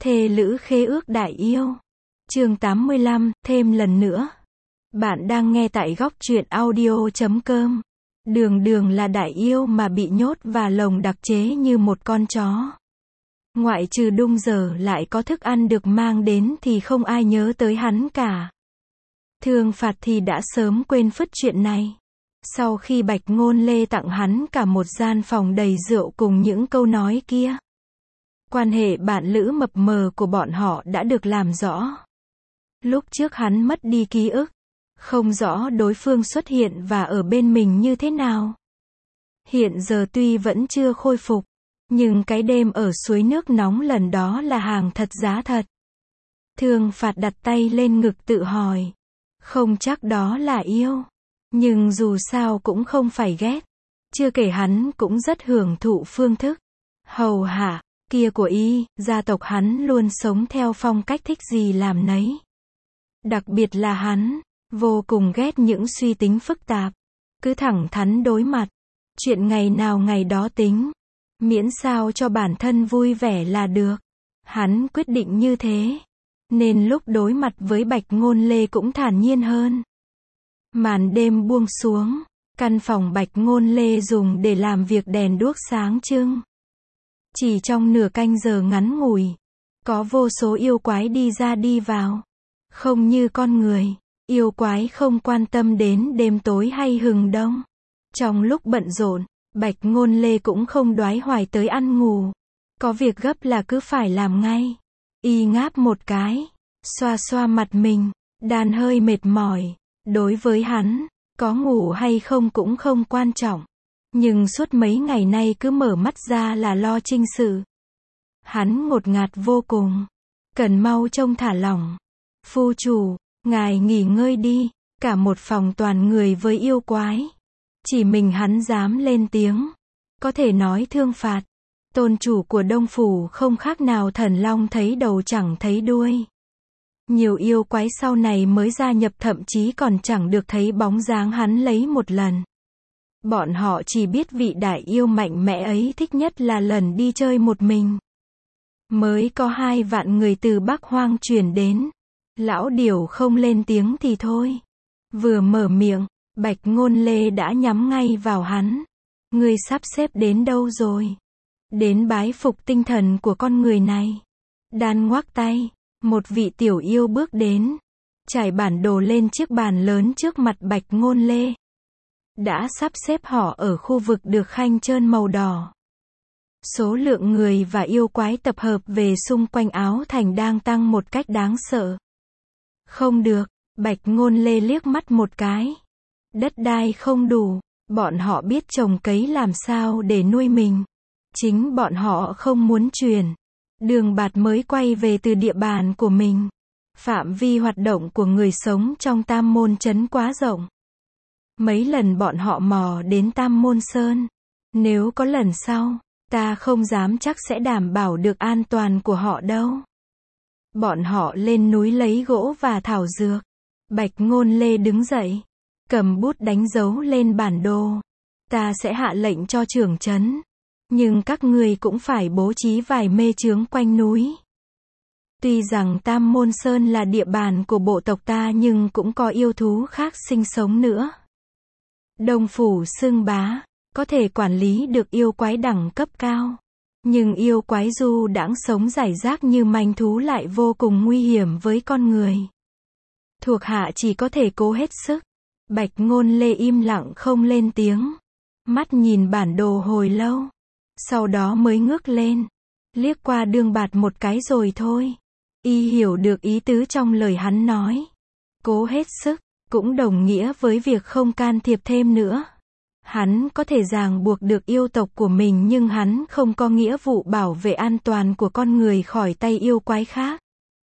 Thê lữ khế ước đại yêu. Chương 85, thêm lần nữa. Bạn đang nghe tại góc truyện audio.com. Đường Đường là đại yêu mà bị nhốt vào lồng đặc chế như một con chó. Ngoại trừ Đung giờ lại có thức ăn được mang đến thì không ai nhớ tới hắn cả. Thương Phạt thì đã sớm quên phứt chuyện này. Sau khi Bạch Ngôn Lê tặng hắn cả một gian phòng đầy rượu cùng những câu nói kia, quan hệ bạn lữ mập mờ của bọn họ đã được làm rõ. Lúc trước hắn mất đi ký ức, không rõ đối phương xuất hiện và ở bên mình như thế nào. Hiện giờ tuy vẫn chưa khôi phục, nhưng cái đêm ở suối nước nóng lần đó là hàng thật giá thật. Thương Phạt đặt tay lên ngực tự hỏi, không chắc đó là yêu, nhưng dù sao cũng không phải ghét. Chưa kể hắn cũng rất hưởng thụ phương thức hầu hạ kia của y, gia tộc hắn luôn sống theo phong cách thích gì làm nấy. Đặc biệt là hắn vô cùng ghét những suy tính phức tạp, cứ thẳng thắn đối mặt, chuyện ngày nào ngày đó tính, miễn sao cho bản thân vui vẻ là được. Hắn quyết định như thế, nên lúc đối mặt với Bạch Ngôn Lê cũng thản nhiên hơn. Màn đêm buông xuống, căn phòng Bạch Ngôn Lê dùng để làm việc đèn đuốc sáng trưng. Chỉ trong nửa canh giờ ngắn ngủi, có vô số yêu quái đi ra đi vào. Không như con người, yêu quái không quan tâm đến đêm tối hay hừng đông. Trong lúc bận rộn, Bạch Ngôn Lê cũng không đoái hoài tới ăn ngủ. Có việc gấp là cứ phải làm ngay. Y ngáp một cái, xoa xoa mặt mình, đàn hơi mệt mỏi. Đối với hắn, có ngủ hay không cũng không quan trọng. Nhưng suốt mấy ngày nay cứ mở mắt ra là lo trinh sự. Hắn ngột ngạt vô cùng, cần mau trông thả lỏng. Phu chủ, ngài nghỉ ngơi đi. Cả một phòng toàn người với yêu quái, chỉ mình hắn dám lên tiếng. Có thể nói Thương Phạt, tôn chủ của Đông Phủ không khác nào thần long thấy đầu chẳng thấy đuôi. Nhiều yêu quái sau này mới gia nhập thậm chí còn chẳng được thấy bóng dáng hắn lấy một lần. Bọn họ chỉ biết vị đại yêu mạnh mẽ ấy thích nhất là lần đi chơi một mình. Mới có 2 vạn người từ Bắc Hoang chuyển đến. Lão Điểu không lên tiếng thì thôi. Vừa mở miệng, Bạch Ngôn Lê đã nhắm ngay vào hắn. Ngươi sắp xếp đến đâu rồi? Đến bái phục tinh thần của con người này. Đan ngoác tay, một vị tiểu yêu bước đến, trải bản đồ lên chiếc bàn lớn trước mặt Bạch Ngôn Lê. Đã sắp xếp họ ở khu vực được khanh trơn màu đỏ. Số lượng người và yêu quái tập hợp về xung quanh Áo Thành đang tăng một cách đáng sợ. Không được, Bạch Ngôn Lê liếc mắt một cái. Đất đai không đủ, bọn họ biết trồng cấy làm sao để nuôi mình. Chính bọn họ không muốn chuyển. Đường Bạt mới quay về từ địa bàn của mình. Phạm vi hoạt động của người sống trong Tam Môn Trấn quá rộng. Mấy lần bọn họ mò đến Tam Môn Sơn. Nếu có lần sau, ta không dám chắc sẽ đảm bảo được an toàn của họ đâu. Bọn họ lên núi lấy gỗ và thảo dược. Bạch Ngôn Lê đứng dậy, cầm bút đánh dấu lên bản đồ. Ta sẽ hạ lệnh cho trưởng trấn. Nhưng các ngươi cũng phải bố trí vài mê chướng quanh núi. Tuy rằng Tam Môn Sơn là địa bàn của bộ tộc ta nhưng cũng có yêu thú khác sinh sống nữa. Đông Phủ xưng bá, có thể quản lý được yêu quái đẳng cấp cao. Nhưng yêu quái du đãng sống rải rác như manh thú lại vô cùng nguy hiểm với con người. Thuộc hạ chỉ có thể cố hết sức. Bạch Ngôn Lê im lặng không lên tiếng. Mắt nhìn bản đồ hồi lâu. Sau đó mới ngước lên. Liếc qua Đường Bạt một cái rồi thôi. Y hiểu được ý tứ trong lời hắn nói. Cố hết sức, cũng đồng nghĩa với việc không can thiệp thêm nữa. Hắn có thể ràng buộc được yêu tộc của mình nhưng hắn không có nghĩa vụ bảo vệ an toàn của con người khỏi tay yêu quái khác.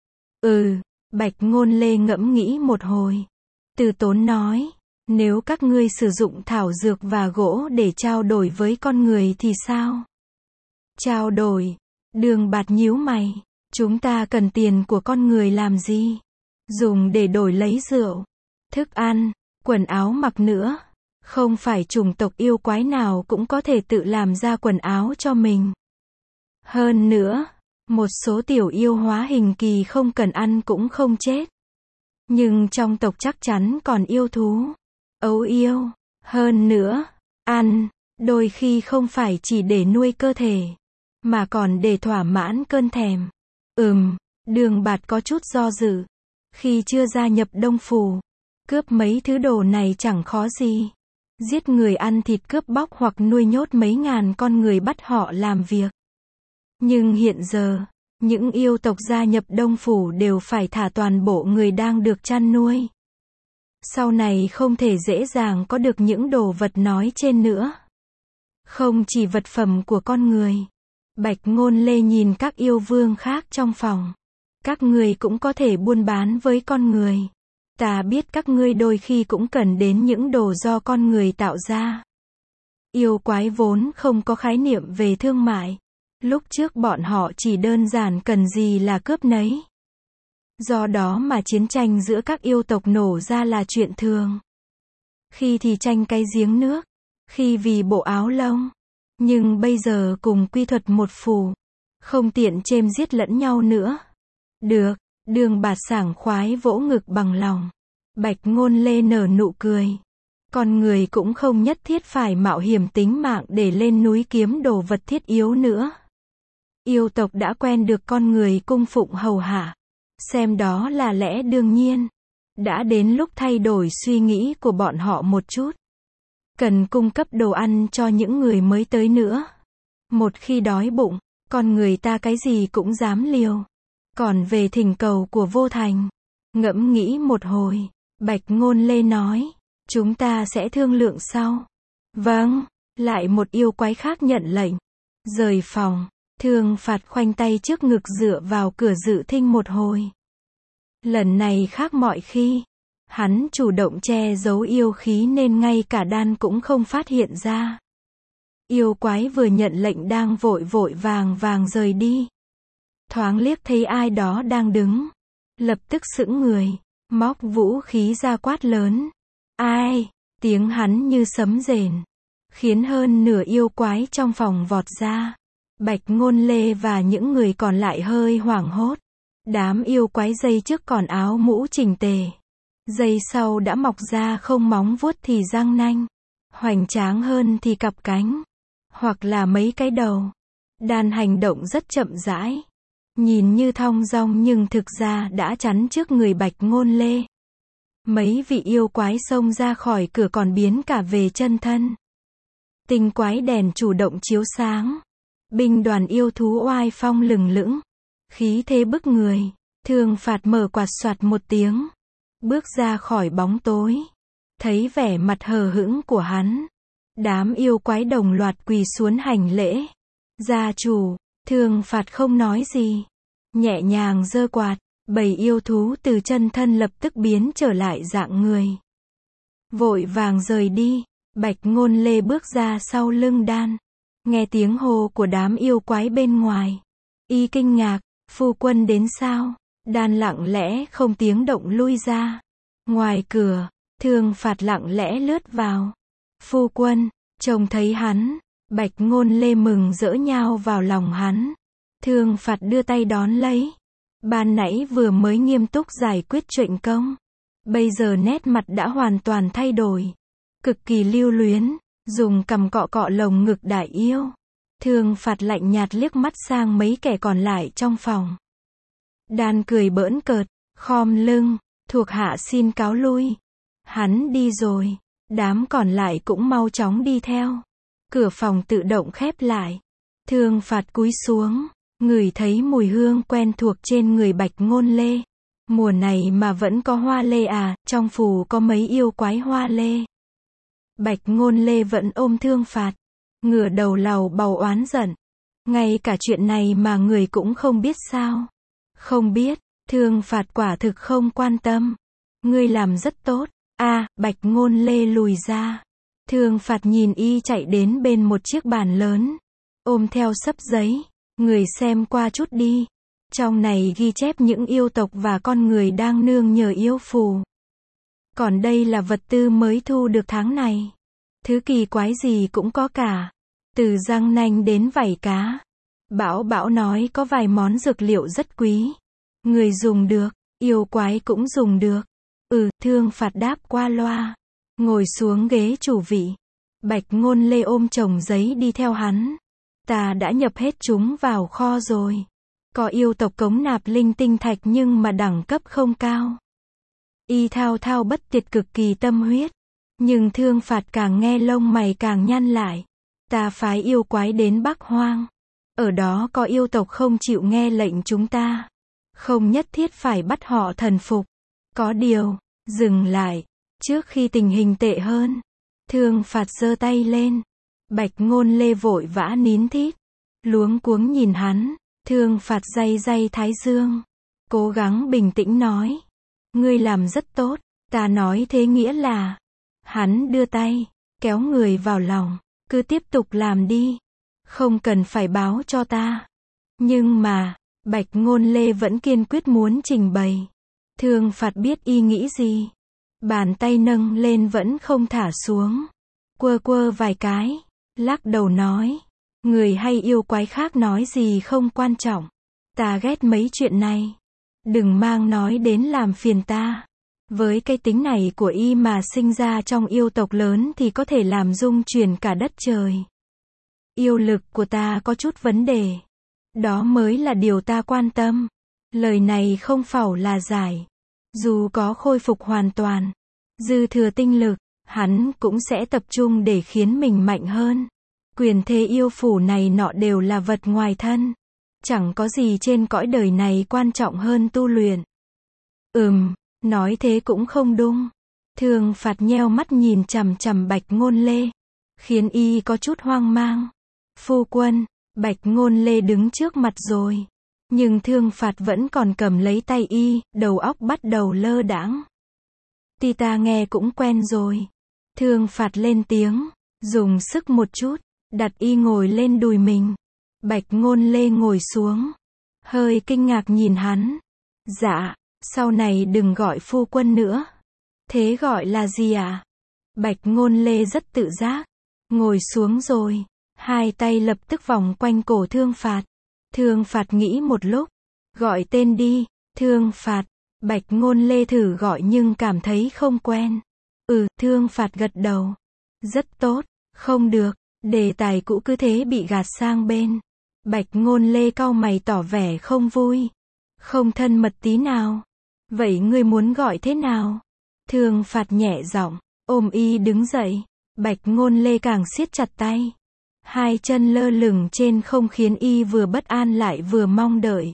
Bạch Ngôn Lê ngẫm nghĩ một hồi. Từ tốn nói, nếu các ngươi sử dụng thảo dược và gỗ để trao đổi với con người thì sao? Trao đổi? Đường Bạt nhíu mày. Chúng ta cần tiền của con người làm gì? Dùng để đổi lấy rượu, thức ăn, quần áo mặc nữa. Không phải chủng tộc yêu quái nào cũng có thể tự làm ra quần áo cho mình. Hơn nữa, Một số tiểu yêu hóa hình kỳ không cần ăn cũng không chết. Nhưng trong tộc chắc chắn còn yêu thú. Ấu yêu. Hơn nữa, ăn, đôi khi không phải chỉ để nuôi cơ thể, mà còn để thỏa mãn cơn thèm. Đường Bạt có chút do dự. Khi chưa gia nhập Đông Phủ, cướp mấy thứ đồ này chẳng khó gì. Giết người ăn thịt, cướp bóc hoặc nuôi nhốt mấy ngàn con người bắt họ làm việc. Nhưng hiện giờ, những yêu tộc gia nhập Đông Phủ đều phải thả toàn bộ người đang được chăn nuôi. Sau này không thể dễ dàng có được những đồ vật nói trên nữa. Không chỉ vật phẩm của con người. Bạch Ngôn Lê nhìn các yêu vương khác trong phòng. Các ngươi cũng có thể buôn bán với con người. Ta biết các ngươi đôi khi cũng cần đến những đồ do con người tạo ra. Yêu quái vốn không có khái niệm về thương mại. Lúc trước bọn họ chỉ đơn giản cần gì là cướp nấy. Do đó mà chiến tranh giữa các yêu tộc nổ ra là chuyện thường. Khi thì tranh cái giếng nước, khi vì bộ áo lông. Nhưng bây giờ cùng quy thuật một phủ, không tiện chêm giết lẫn nhau nữa. Được, Đường Bạt sảng khoái vỗ ngực bằng lòng. Bạch Ngôn Lê nở nụ cười. Con người cũng không nhất thiết phải mạo hiểm tính mạng để lên núi kiếm đồ vật thiết yếu nữa. Yêu tộc đã quen được con người cung phụng hầu hạ. Xem đó là lẽ đương nhiên. Đã đến lúc thay đổi suy nghĩ của bọn họ một chút. Cần cung cấp đồ ăn cho những người mới tới nữa. Một khi đói bụng, con người ta cái gì cũng dám liều. Còn về thỉnh cầu của Vô Thành, ngẫm nghĩ một hồi, Bạch Ngôn Lê nói, chúng ta sẽ thương lượng sau. Vâng, lại một yêu quái khác nhận lệnh. Rời phòng, Thương Phạt khoanh tay trước ngực dựa vào cửa dự thinh một hồi. Lần này khác mọi khi. Hắn chủ động che giấu yêu khí nên ngay cả đan cũng không phát hiện ra. Yêu quái vừa nhận lệnh đang vội vàng rời đi. Thoáng liếc thấy ai đó đang đứng. Lập tức sững người, móc vũ khí ra quát lớn. Ai? Tiếng hắn như sấm rền. Khiến hơn nửa yêu quái trong phòng vọt ra. Bạch Ngôn Lê và những người còn lại hơi hoảng hốt. Đám yêu quái dây trước còn áo mũ chỉnh tề. Dây sau đã mọc ra không móng vuốt thì răng nanh. Hoành tráng hơn thì cặp cánh. Hoặc là mấy cái đầu. Đàn hành động rất chậm rãi. Nhìn như thong dong nhưng thực ra đã chắn trước người Bạch Ngôn Lê. Mấy vị yêu quái xông ra khỏi cửa còn biến cả về chân thân. Tinh quái đèn chủ động chiếu sáng. Binh đoàn yêu thú oai phong lừng lững. Khí thế bức người. Thương Phạt mở quạt soạt một tiếng. Bước ra khỏi bóng tối. Thấy vẻ mặt hờ hững của hắn. Đám yêu quái đồng loạt quỳ xuống hành lễ. Gia chủ, Thương Phạt không nói gì. Nhẹ nhàng giơ quạt. Bầy yêu thú từ chân thân lập tức biến trở lại dạng người. Vội vàng rời đi. Bạch Ngôn Lê bước ra sau lưng đan. Nghe tiếng hô của đám yêu quái bên ngoài. Y kinh ngạc, phu quân đến sao? Đan lặng lẽ không tiếng động lui ra. Ngoài cửa, Thương Phạt lặng lẽ lướt vào. Phu quân, trông thấy hắn. Bạch Ngôn Lê mừng rỡ nhào vào lòng hắn. Thương Phạt đưa tay đón lấy. Ban nãy vừa mới nghiêm túc giải quyết chuyện công. Bây giờ nét mặt đã hoàn toàn thay đổi. Cực kỳ lưu luyến, dùng cằm cọ cọ lồng ngực đại yêu. Thương Phạt lạnh nhạt liếc mắt sang mấy kẻ còn lại trong phòng. Đan cười bỡn cợt, khom lưng, thuộc hạ xin cáo lui. Hắn đi rồi, đám còn lại cũng mau chóng đi theo. Cửa phòng tự động khép lại. Thương Phạt cúi xuống, ngửi thấy mùi hương quen thuộc trên người Bạch Ngôn Lê. Mùa này mà vẫn có hoa lê à, trong phủ có mấy yêu quái hoa lê. Bạch Ngôn Lê vẫn ôm Thương Phạt, ngửa đầu lầu bầu oán giận. Ngay cả chuyện này mà người cũng không biết sao? Không biết, Thương Phạt quả thực không quan tâm. Ngươi làm rất tốt. Bạch Ngôn Lê lùi ra. Thương Phạt nhìn y chạy đến bên một chiếc bàn lớn. Ôm theo xấp giấy. Người xem qua chút đi. Trong này ghi chép những yêu tộc và con người đang nương nhờ yêu phù. Còn đây là vật tư mới thu được tháng này. Thứ kỳ quái gì cũng có cả. Từ răng nanh đến vảy cá. Bảo Bảo nói có vài món dược liệu rất quý. Người dùng được, yêu quái cũng dùng được. Thương Phạt đáp qua loa. Ngồi xuống ghế chủ vị. Bạch Ngôn Lê ôm chồng giấy đi theo hắn. Ta đã nhập hết chúng vào kho rồi. Có yêu tộc cống nạp linh tinh thạch nhưng mà đẳng cấp không cao. Y thao thao bất tuyệt cực kỳ tâm huyết. Nhưng Thương Phạt càng nghe lông mày càng nhăn lại. Ta phái yêu quái đến Bắc Hoang. Ở đó có yêu tộc không chịu nghe lệnh chúng ta. Không nhất thiết phải bắt họ thần phục. Có điều, dừng lại. Trước khi tình hình tệ hơn. Thương Phạt giơ tay lên. Bạch Ngôn Lê vội vã nín thít. Luống cuống nhìn hắn. Thương Phạt day day thái dương. Cố gắng bình tĩnh nói. Ngươi làm rất tốt. Ta nói thế nghĩa là. Hắn đưa tay. Kéo người vào lòng. Cứ tiếp tục làm đi. Không cần phải báo cho ta. Nhưng mà, Bạch Ngôn Lê vẫn kiên quyết muốn trình bày. Thương Phạt biết y nghĩ gì. Bàn tay nâng lên vẫn không thả xuống. Quơ quơ vài cái. Lắc đầu nói. Người hay yêu quái khác nói gì không quan trọng. Ta ghét mấy chuyện này. Đừng mang nói đến làm phiền ta. Với cái tính này của y mà sinh ra trong yêu tộc lớn thì có thể làm rung chuyển cả đất trời. Yêu lực của ta có chút vấn đề. Đó mới là điều ta quan tâm. Lời này không phải là giải. Dù có khôi phục hoàn toàn, dư thừa tinh lực, hắn cũng sẽ tập trung để khiến mình mạnh hơn. Quyền thế yêu phủ này nọ đều là vật ngoài thân. Chẳng có gì trên cõi đời này quan trọng hơn tu luyện. Nói thế cũng không đúng. Thương Phạt nheo mắt nhìn chằm chằm Bạch Ngôn Lê. Khiến y có chút hoang mang. Phu quân, Bạch Ngôn Lê đứng trước mặt rồi. Nhưng Thương Phạt vẫn còn cầm lấy tay y, đầu óc bắt đầu lơ đãng. Ti ta nghe cũng quen rồi. Thương Phạt lên tiếng, dùng sức một chút, đặt y ngồi lên đùi mình. Bạch Ngôn Lê ngồi xuống, hơi kinh ngạc nhìn hắn. Dạ, sau này đừng gọi phu quân nữa. Thế gọi là gì ạ? Bạch Ngôn Lê rất tự giác, ngồi xuống rồi, hai tay lập tức vòng quanh cổ Thương Phạt. Thương Phạt nghĩ một lúc, gọi tên đi, Thương Phạt. Bạch Ngôn Lê thử gọi nhưng cảm thấy không quen. Thương Phạt gật đầu. Rất tốt, không được, đề tài cũ cứ thế bị gạt sang bên. Bạch Ngôn Lê cau mày tỏ vẻ không vui. Không thân mật tí nào. Vậy ngươi muốn gọi thế nào? Thương Phạt nhẹ giọng, ôm y đứng dậy. Bạch Ngôn Lê càng siết chặt tay. Hai chân lơ lửng trên không khiến y vừa bất an lại vừa mong đợi.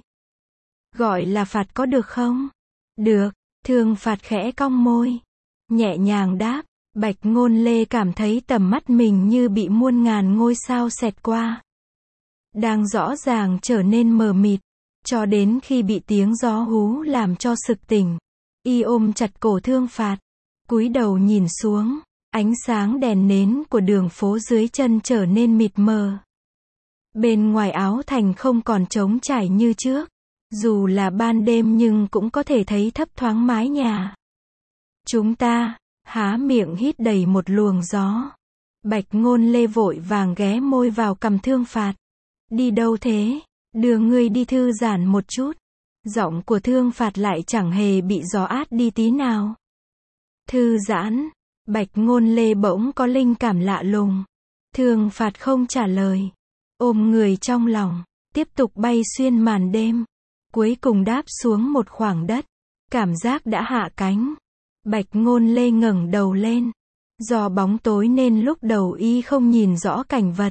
Gọi là Phạt có được không? Được, Thương Phạt khẽ cong môi. Nhẹ nhàng đáp. Bạch Ngôn Lê cảm thấy tầm mắt mình như bị muôn ngàn ngôi sao xẹt qua. Đang rõ ràng trở nên mờ mịt. Cho đến khi bị tiếng gió hú làm cho sực tỉnh. Y ôm chặt cổ Thương Phạt. Cúi đầu nhìn xuống. Ánh sáng đèn nến của đường phố dưới chân trở nên mịt mờ. Bên ngoài áo thành không còn trống trải như trước. Dù là ban đêm nhưng cũng có thể thấy thấp thoáng mái nhà. Chúng ta, há miệng hít đầy một luồng gió. Bạch Ngôn Lê vội vàng ghé môi vào cằm Thương Phạt. Đi đâu thế? Đưa ngươi đi thư giãn một chút. Giọng của Thương Phạt lại chẳng hề bị gió át đi tí nào. Thư giãn. Bạch Ngôn Lê bỗng có linh cảm lạ lùng. Thương Phạt không trả lời. Ôm người trong lòng, tiếp tục bay xuyên màn đêm. Cuối cùng đáp xuống một khoảng đất. Cảm giác đã hạ cánh. Bạch Ngôn Lê ngẩng đầu lên. Do bóng tối nên lúc đầu y không nhìn rõ cảnh vật.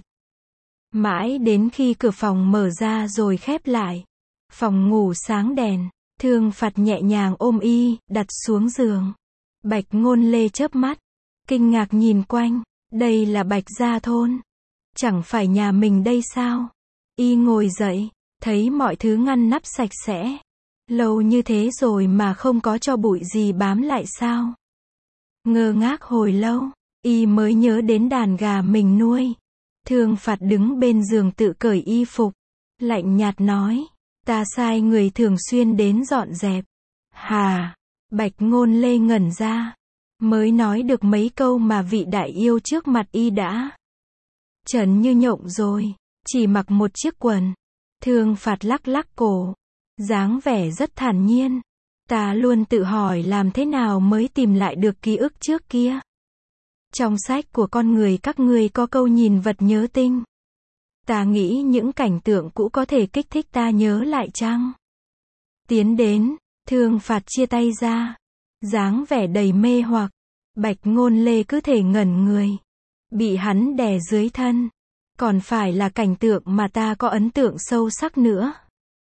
Mãi đến khi cửa phòng mở ra rồi khép lại. Phòng ngủ sáng đèn. Thương Phạt nhẹ nhàng ôm y, đặt xuống giường. Bạch Ngôn Lê chớp mắt. Kinh ngạc nhìn quanh. Đây là Bạch Gia thôn. Chẳng phải nhà mình đây sao? Y ngồi dậy. Thấy mọi thứ ngăn nắp sạch sẽ. Lâu như thế rồi mà không có cho bụi gì bám lại sao? Ngơ ngác hồi lâu. Y mới nhớ đến đàn gà mình nuôi. Thương Phạt đứng bên giường tự cởi y phục. Lạnh nhạt nói. Ta sai người thường xuyên đến dọn dẹp. Hà. Bạch Ngôn Lê ngẩn ra. Mới nói được mấy câu mà vị đại yêu trước mặt y đã trần như nhộng rồi. Chỉ mặc một chiếc quần. Thương phạt lắc lắc cổ, dáng vẻ rất thản nhiên. Ta luôn tự hỏi làm thế nào mới tìm lại được ký ức trước kia. Trong sách của con người các ngươi có câu nhìn vật nhớ tinh. Ta nghĩ những cảnh tượng cũ có thể kích thích ta nhớ lại chăng? Tiến đến, Thương phạt chia tay ra. Dáng vẻ đầy mê hoặc. Bạch Ngôn Lê cứ thể ngẩn người. Bị hắn đè dưới thân. Còn phải là cảnh tượng mà ta có ấn tượng sâu sắc nữa.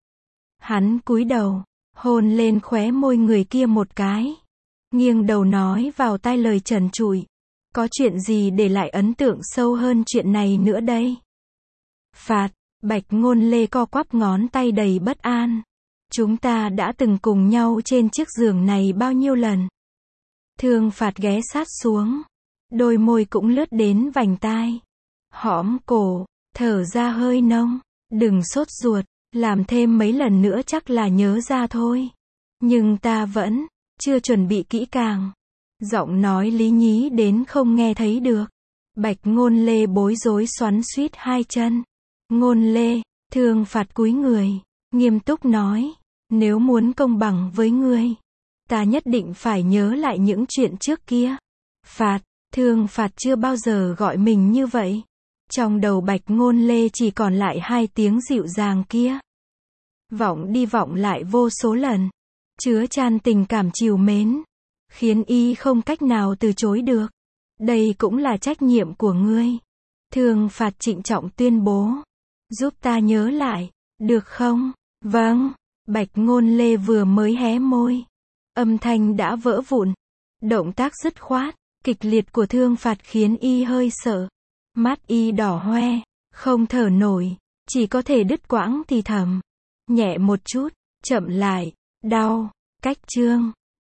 Hắn cúi đầu, hôn lên khóe môi người kia một cái. Nghiêng đầu nói vào tai lời trần trụi. Có chuyện gì để lại ấn tượng sâu hơn chuyện này nữa đây? Phạt, Bạch Ngôn Lê co quắp ngón tay đầy bất an. Chúng ta đã từng cùng nhau trên chiếc giường này bao nhiêu lần? Thương phạt ghé sát xuống. Đôi môi cũng lướt đến vành tai. Hõm cổ, thở ra hơi nông. Đừng sốt ruột, làm thêm mấy lần nữa chắc là nhớ ra thôi. Nhưng ta vẫn chưa chuẩn bị kỹ càng. Giọng nói lý nhí đến không nghe thấy được. Bạch Ngôn Lê bối rối xoắn xuýt hai chân. Ngôn Lê, Thương phạt cúi người, nghiêm túc nói, nếu muốn công bằng với ngươi, ta nhất định phải nhớ lại những chuyện trước kia. Phạt, Thương phạt chưa bao giờ gọi mình như vậy. Trong đầu Bạch Ngôn Lê chỉ còn lại hai tiếng dịu dàng kia. Vọng đi vọng lại vô số lần, chứa chan tình cảm trìu mến, khiến y không cách nào từ chối được. Đây cũng là trách nhiệm của ngươi. Thương phạt trịnh trọng tuyên bố. Giúp ta nhớ lại, được không? Vâng. Bạch Ngôn Lê vừa mới hé môi, âm thanh đã vỡ vụn. Động tác dứt khoát, kịch liệt của Thương phạt khiến y hơi sợ. Mắt y đỏ hoe, không thở nổi, chỉ có thể đứt quãng thì thầm. Nhẹ một chút, chậm lại, đau, cách chương.